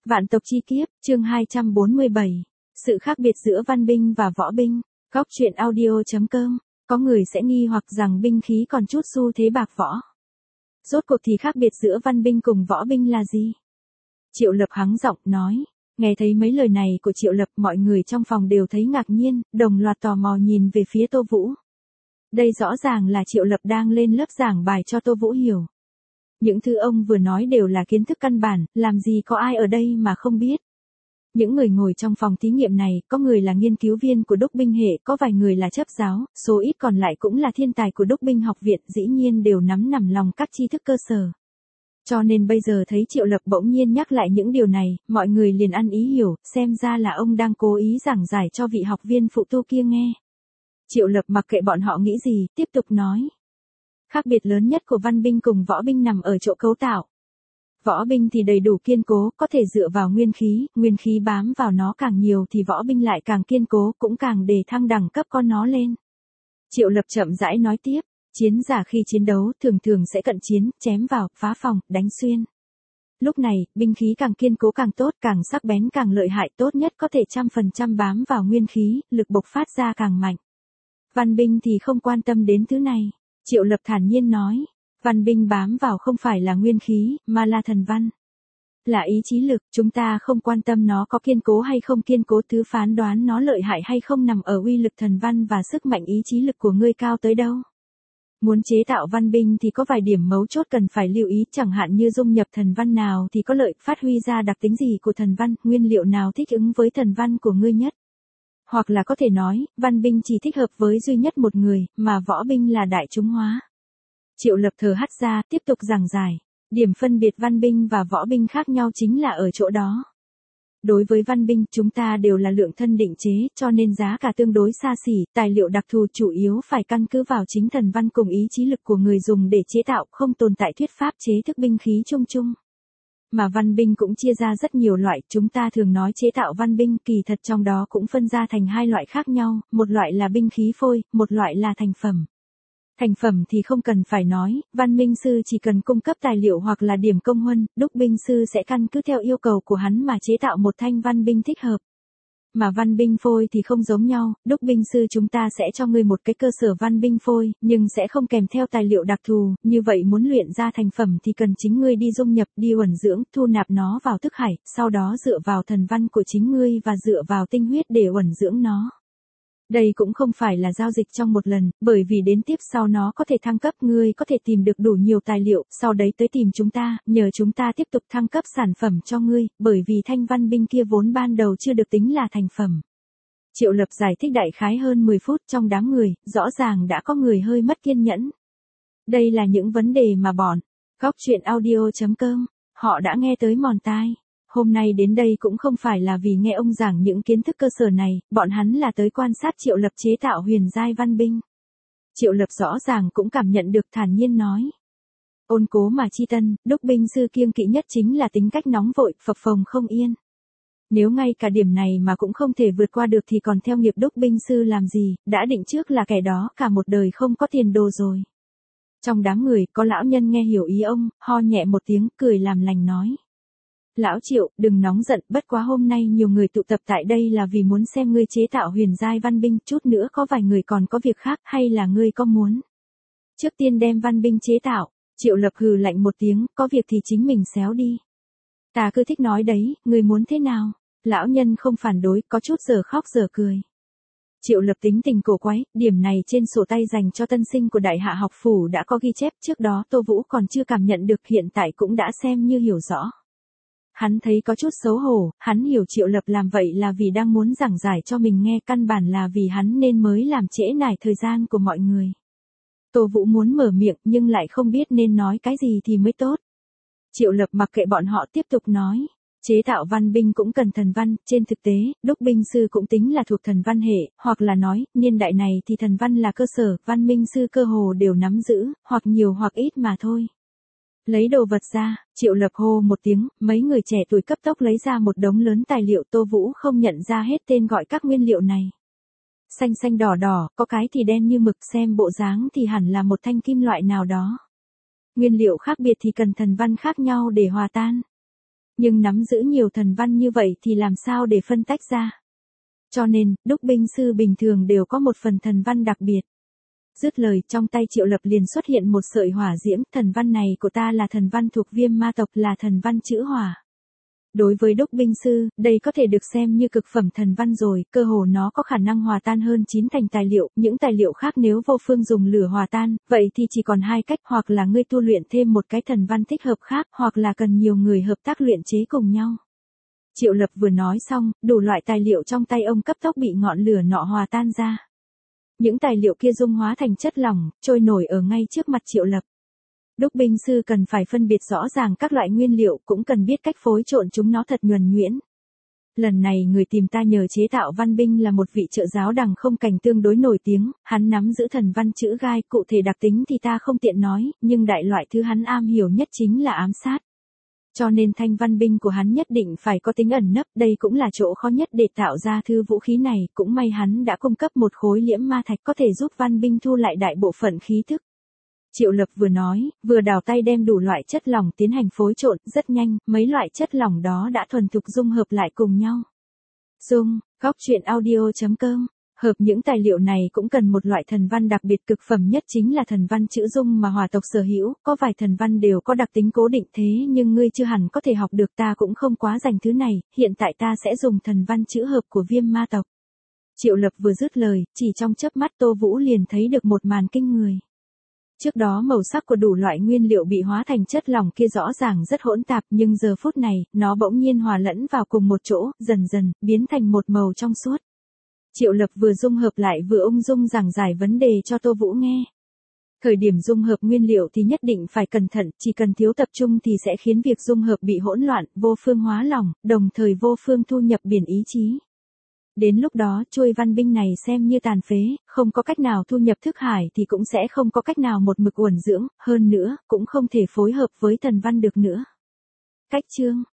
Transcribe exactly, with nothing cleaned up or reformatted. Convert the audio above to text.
Vạn tộc chi kiếp, chương hai trăm bốn mươi bảy. Sự khác biệt giữa văn binh và võ binh. Góc truyện audio chấm com. Có người sẽ nghi hoặc rằng binh khí còn chút xu thế bạc võ. Rốt cuộc thì khác biệt giữa văn binh cùng võ binh là gì? Triệu Lập hắng giọng nói. Nghe thấy mấy lời này của Triệu Lập, mọi người trong phòng đều thấy ngạc nhiên, đồng loạt tò mò nhìn về phía Tô Vũ. Đây rõ ràng là Triệu Lập đang lên lớp giảng bài cho Tô Vũ hiểu. Những thứ ông vừa nói đều là kiến thức căn bản, làm gì có ai ở đây mà không biết. Những người ngồi trong phòng thí nghiệm này, có người là nghiên cứu viên của đúc binh hệ, có vài người là chấp giáo, số ít còn lại cũng là thiên tài của đúc binh học viện, dĩ nhiên đều nắm nằm lòng các tri thức cơ sở. Cho nên bây giờ thấy Triệu Lập bỗng nhiên nhắc lại những điều này, mọi người liền ăn ý hiểu, xem ra là ông đang cố ý giảng giải cho vị học viên phụ tu kia nghe. Triệu Lập mặc kệ bọn họ nghĩ gì, tiếp tục nói. Khác biệt lớn nhất của văn binh cùng võ binh nằm ở chỗ cấu tạo. Võ binh thì đầy đủ kiên cố, có thể dựa vào nguyên khí, nguyên khí bám vào nó càng nhiều thì võ binh lại càng kiên cố, cũng càng để thăng đẳng cấp con nó lên. Triệu Lập chậm rãi nói tiếp, chiến giả khi chiến đấu thường thường sẽ cận chiến, chém vào, phá phòng, đánh xuyên. Lúc này, binh khí càng kiên cố càng tốt, càng sắc bén càng lợi hại, tốt nhất có thể trăm phần trăm bám vào nguyên khí, lực bộc phát ra càng mạnh. Văn binh thì không quan tâm đến thứ này. Triệu Lập thản nhiên nói, văn binh bám vào không phải là nguyên khí, mà là thần văn. Là ý chí lực, chúng ta không quan tâm nó có kiên cố hay không kiên cố, thứ phán đoán nó lợi hại hay không nằm ở uy lực thần văn và sức mạnh ý chí lực của ngươi cao tới đâu. Muốn chế tạo văn binh thì có vài điểm mấu chốt cần phải lưu ý, chẳng hạn như dung nhập thần văn nào thì có lợi, phát huy ra đặc tính gì của thần văn, nguyên liệu nào thích ứng với thần văn của ngươi nhất. Hoặc là có thể nói, văn binh chỉ thích hợp với duy nhất một người, mà võ binh là đại chúng hóa. Triệu Lập thở hắt ra, tiếp tục giảng giải. Điểm phân biệt văn binh và võ binh khác nhau chính là ở chỗ đó. Đối với văn binh, chúng ta đều là lượng thân định chế, cho nên giá cả tương đối xa xỉ, tài liệu đặc thù chủ yếu phải căn cứ vào chính thần văn cùng ý chí lực của người dùng để chế tạo, không tồn tại thuyết pháp chế thức binh khí chung chung. Mà văn binh cũng chia ra rất nhiều loại, chúng ta thường nói chế tạo văn binh, kỳ thật trong đó cũng phân ra thành hai loại khác nhau, một loại là binh khí phôi, một loại là thành phẩm. Thành phẩm thì không cần phải nói, văn binh sư chỉ cần cung cấp tài liệu hoặc là điểm công huân, đúc binh sư sẽ căn cứ theo yêu cầu của hắn mà chế tạo một thanh văn binh thích hợp. Mà văn binh phôi thì không giống nhau, đúc binh sư chúng ta sẽ cho ngươi một cái cơ sở văn binh phôi, nhưng sẽ không kèm theo tài liệu đặc thù, như vậy muốn luyện ra thành phẩm thì cần chính ngươi đi dung nhập, đi uẩn dưỡng, thu nạp nó vào thức hải, sau đó dựa vào thần văn của chính ngươi và dựa vào tinh huyết để uẩn dưỡng nó. Đây cũng không phải là giao dịch trong một lần, bởi vì đến tiếp sau nó có thể thăng cấp, ngươi có thể tìm được đủ nhiều tài liệu, sau đấy tới tìm chúng ta, nhờ chúng ta tiếp tục thăng cấp sản phẩm cho ngươi, bởi vì thanh văn binh kia vốn ban đầu chưa được tính là thành phẩm. Triệu Lập giải thích đại khái hơn mười phút, trong đám người, rõ ràng đã có người hơi mất kiên nhẫn. Đây là những vấn đề mà bọn góc truyện audio chấm com, họ đã nghe tới mòn tai. Hôm nay đến đây cũng không phải là vì nghe ông giảng những kiến thức cơ sở này, bọn hắn là tới quan sát Triệu Lập chế tạo huyền giai văn binh. Triệu Lập rõ ràng cũng cảm nhận được, thản nhiên nói. Ôn cố mà chi tân, đúc binh sư kiêng kỵ nhất chính là tính cách nóng vội, phập phồng không yên. Nếu ngay cả điểm này mà cũng không thể vượt qua được thì còn theo nghiệp đúc binh sư làm gì, đã định trước là kẻ đó cả một đời không có tiền đồ rồi. Trong đám người, có lão nhân nghe hiểu ý ông, ho nhẹ một tiếng, cười làm lành nói. Lão Triệu, đừng nóng giận, bất quá hôm nay nhiều người tụ tập tại đây là vì muốn xem ngươi chế tạo huyền giai văn binh, chút nữa có vài người còn có việc khác, hay là ngươi có muốn? Trước tiên đem văn binh chế tạo, Triệu Lập hừ lạnh một tiếng, có việc thì chính mình xéo đi. Ta cứ thích nói đấy, ngươi muốn thế nào? Lão nhân không phản đối, có chút giờ khóc giờ cười. Triệu Lập tính tình cổ quái, điểm này trên sổ tay dành cho tân sinh của Đại Hạ học phủ đã có ghi chép, trước đó Tô Vũ còn chưa cảm nhận được, hiện tại cũng đã xem như hiểu rõ. Hắn thấy có chút xấu hổ, hắn hiểu Triệu Lập làm vậy là vì đang muốn giảng giải cho mình nghe, căn bản là vì hắn nên mới làm trễ nải thời gian của mọi người. Tô Vũ muốn mở miệng nhưng lại không biết nên nói cái gì thì mới tốt. Triệu Lập mặc kệ bọn họ tiếp tục nói. Chế tạo văn binh cũng cần thần văn, trên thực tế, đúc binh sư cũng tính là thuộc thần văn hệ, hoặc là nói, niên đại này thì thần văn là cơ sở, văn binh sư cơ hồ đều nắm giữ, hoặc nhiều hoặc ít mà thôi. Lấy đồ vật ra, Triệu Lập hô một tiếng, mấy người trẻ tuổi cấp tốc lấy ra một đống lớn tài liệu, Tô Vũ không nhận ra hết tên gọi các nguyên liệu này. Xanh xanh đỏ đỏ, có cái thì đen như mực, xem bộ dáng thì hẳn là một thanh kim loại nào đó. Nguyên liệu khác biệt thì cần thần văn khác nhau để hòa tan. Nhưng nắm giữ nhiều thần văn như vậy thì làm sao để phân tách ra? Cho nên, đúc binh sư bình thường đều có một phần thần văn đặc biệt. Dứt lời, trong tay Triệu Lập liền xuất hiện một sợi hỏa diễm, thần văn này của ta là thần văn thuộc Viêm Ma tộc, là thần văn chữ hỏa. Đối với đúc binh sư, đây có thể được xem như cực phẩm thần văn rồi, cơ hồ nó có khả năng hòa tan hơn chín thành tài liệu, những tài liệu khác nếu vô phương dùng lửa hòa tan, vậy thì chỉ còn hai cách, hoặc là ngươi tu luyện thêm một cái thần văn thích hợp khác, hoặc là cần nhiều người hợp tác luyện chế cùng nhau. Triệu Lập vừa nói xong, đủ loại tài liệu trong tay ông cấp tốc bị ngọn lửa nọ hòa tan ra. Những tài liệu kia dung hóa thành chất lỏng, trôi nổi ở ngay trước mặt Triệu Lập. Đúc binh sư cần phải phân biệt rõ ràng các loại nguyên liệu, cũng cần biết cách phối trộn chúng nó thật nhuần nhuyễn. Lần này người tìm ta nhờ chế tạo văn binh là một vị trợ giáo đằng không cảnh tương đối nổi tiếng, hắn nắm giữ thần văn chữ gai, cụ thể đặc tính thì ta không tiện nói, nhưng đại loại thứ hắn am hiểu nhất chính là ám sát. Cho nên thanh văn binh của hắn nhất định phải có tính ẩn nấp, đây cũng là chỗ khó nhất để tạo ra thư vũ khí này, cũng may hắn đã cung cấp một khối liễm ma thạch có thể giúp văn binh thu lại đại bộ phận khí thức. Triệu Lập vừa nói, vừa đào tay đem đủ loại chất lỏng tiến hành phối trộn, rất nhanh, mấy loại chất lỏng đó đã thuần thục dung hợp lại cùng nhau. Dung, góc truyện audio chấm com. Hợp những tài liệu này cũng cần một loại thần văn đặc biệt, cực phẩm nhất chính là thần văn chữ dung mà hỏa tộc sở hữu, có vài thần văn đều có đặc tính cố định thế nhưng ngươi chưa hẳn có thể học được, ta cũng không quá dành thứ này, hiện tại ta sẽ dùng thần văn chữ hợp của Viêm Ma tộc. Triệu Lập vừa dứt lời, chỉ trong chớp mắt Tô Vũ liền thấy được một màn kinh người. Trước đó màu sắc của đủ loại nguyên liệu bị hóa thành chất lỏng kia rõ ràng rất hỗn tạp, nhưng giờ phút này, nó bỗng nhiên hòa lẫn vào cùng một chỗ, dần dần, biến thành một màu trong suốt. Triệu Lập vừa dung hợp lại vừa ung dung giảng giải vấn đề cho Tô Vũ nghe. Thời điểm dung hợp nguyên liệu thì nhất định phải cẩn thận, chỉ cần thiếu tập trung thì sẽ khiến việc dung hợp bị hỗn loạn, vô phương hóa lỏng, đồng thời vô phương thu nhập biển ý chí. Đến lúc đó, chuôi văn binh này xem như tàn phế, không có cách nào thu nhập thức hải thì cũng sẽ không có cách nào một mực uẩn dưỡng, hơn nữa, cũng không thể phối hợp với thần văn được nữa. Cách chương